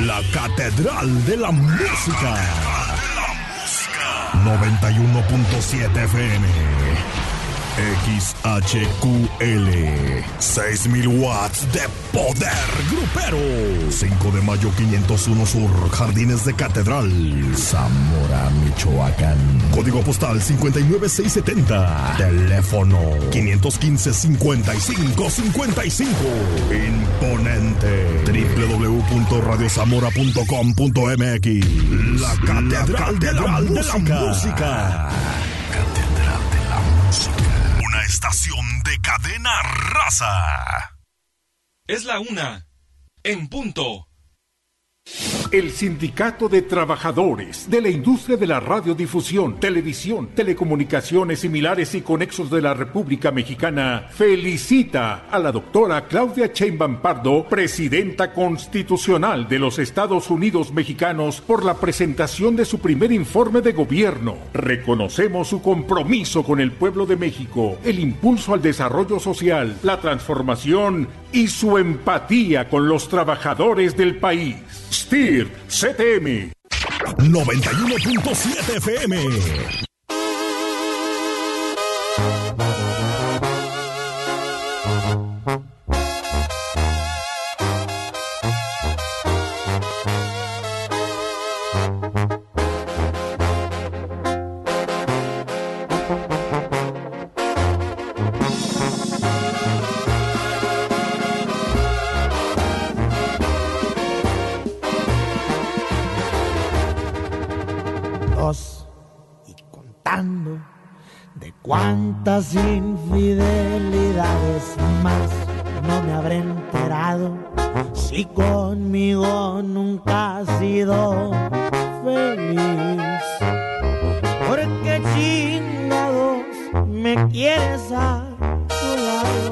La Catedral de la Música. 91.7 FM. XHQL. 6,000 watts de poder grupero. 5 de mayo 501 Sur, Jardines de Catedral, Zamora, Michoacán. Código postal 59670. Teléfono 515-5555. Imponente. www.radiozamora.com.mx. La Catedral de la Música. Catedral de la Música. Una estación de cadena raza. Es la 1:00 en punto. El Sindicato de Trabajadores de la Industria de la Radiodifusión, Televisión, Telecomunicaciones Similares y Conexos de la República Mexicana felicita a la doctora Claudia Sheinbaum Pardo, presidenta constitucional de los Estados Unidos Mexicanos, por la presentación de su primer informe de gobierno. Reconocemos su compromiso con el pueblo de México, el impulso al desarrollo social, la transformación y su empatía con los trabajadores del país. STIR CTM 91.7 FM. Y contando de cuántas infidelidades más no me habré enterado, si conmigo nunca has sido feliz. Porque chingados me quieres a tu lado.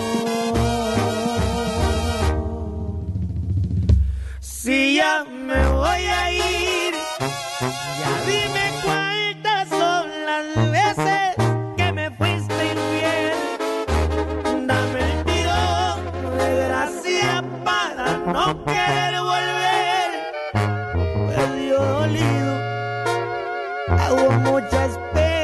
Si ya me voy a ir, ya dime cuántas son las veces que me fuiste infiel. Dame el tiro de gracia para no querer volver. Perdido dolido, hago muchas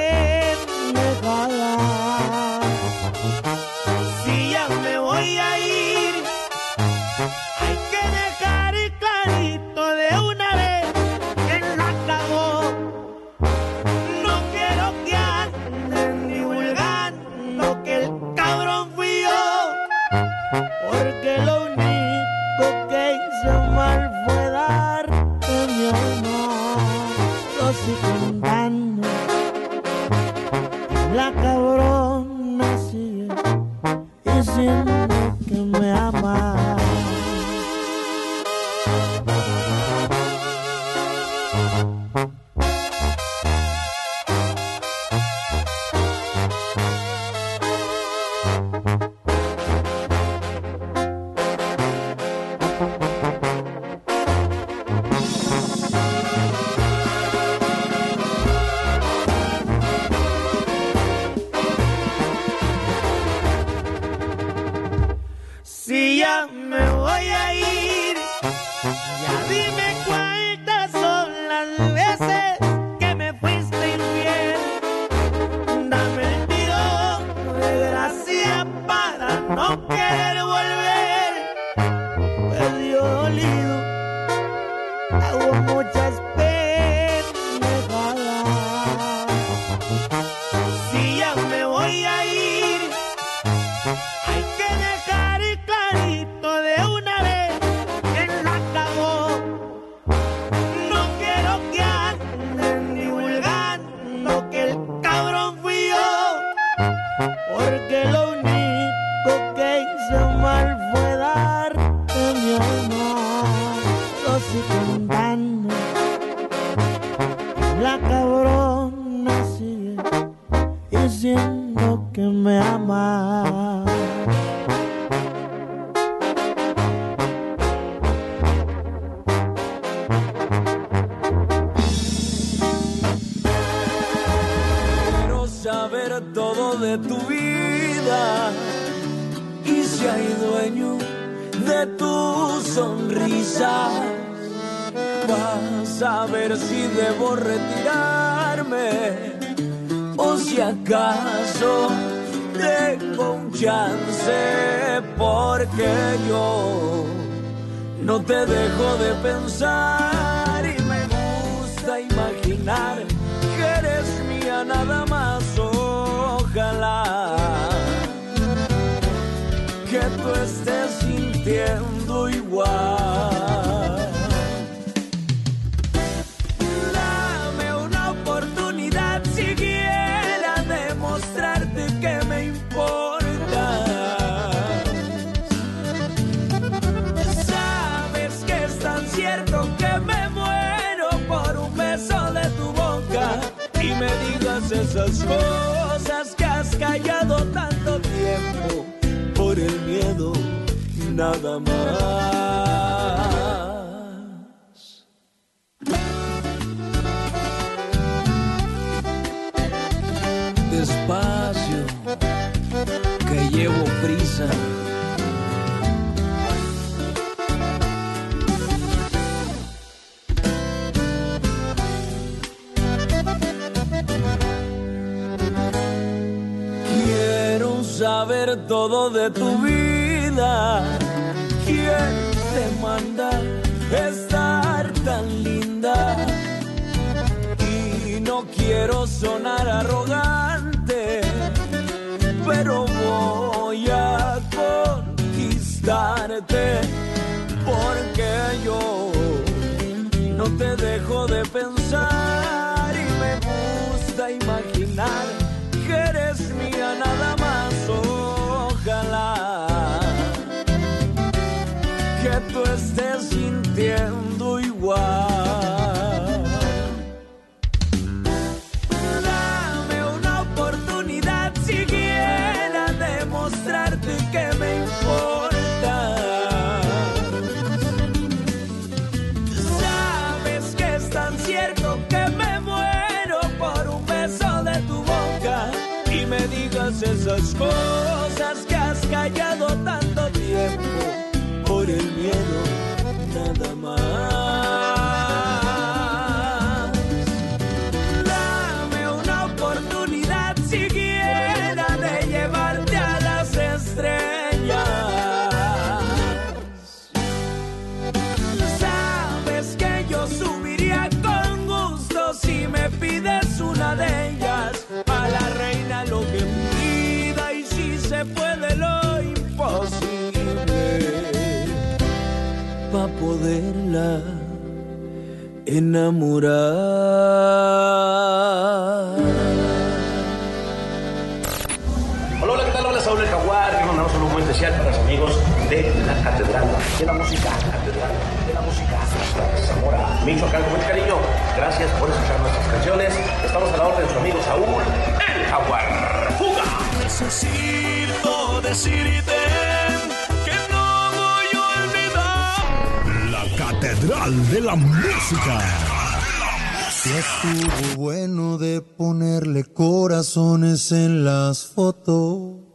pendejadas. Si ya me voy a ir, hay que dejar clarito de una vez que la cagó. No quiero que anden divulgando que el cabrón fui yo, porque lo único que hice mal fue darte mi amor. Lo sigo contando, la cabrona sigue diciendo que me ama. Si ya me voy a ir, ya dime cuántas son las veces que me fuiste infiel. Dame el tiro de gracia para no querer volver. Perdido dolido, hago muchas pendejadas. Si ya me voy a ir, hay que dejar clarito de una vez que la cagó. No quiero que anden divulgando que el cabrón fui yo, porque lo único que hice mal fue darte mi amor. Lo sigo contando, la cabrona sigue diciendo que me ama. Quiero saber todo de tu vida y si hay dueño de tu sonrisa. para saber si debo retirarme o si acaso tengo un chance, porque yo no te dejo de pensar y me gusta imaginar que eres mía nada más. Ojalá que tú estés sintiendo igual. Dame una oportunidad siquiera de mostrarte que me importas. Sabes que es tan cierto que me muero por un beso de tu boca y me digas esas cosas que has callado tanto tiempo por el miedo, nada más. Despacio, que llevo prisa. Quiero saber todo de tu vida. ¿Quién te manda estar tan linda? Y no quiero sonar arrogante, pero voy a conquistarte, porque yo no te dejo de pensar y me gusta imaginar que eres mía nada más. Ojalá que tú estés sintiendo igual. Dame una oportunidad siquiera de mostrarte que me importas. Sabes que es tan cierto que me muero por un beso de tu boca y me digas esas cosas que has callado tanto tiempo por el miedo, nada más. Dame una oportunidad siquiera de llevarte a las estrellas. Sabes que yo subiría con gusto si me pides una de ellas. A la reina lo que pida y si se puede lo imposible pa' poderla enamorar. Hola, hola, ¿qué tal? Hola, Saúl el Jaguar. Quiero mandar un saludo muy especial para los amigos de la Catedral de la Música. Catedral de la Música. Zamora, Michoacán, con mucho cariño. Gracias por escuchar nuestras canciones. Estamos a la orden de su amigo Saúl el Jaguar. ¡Fuga! Necesito decirte que no voy a olvidar La Catedral de la Música. Si estuvo bueno de ponerle corazones en las fotos.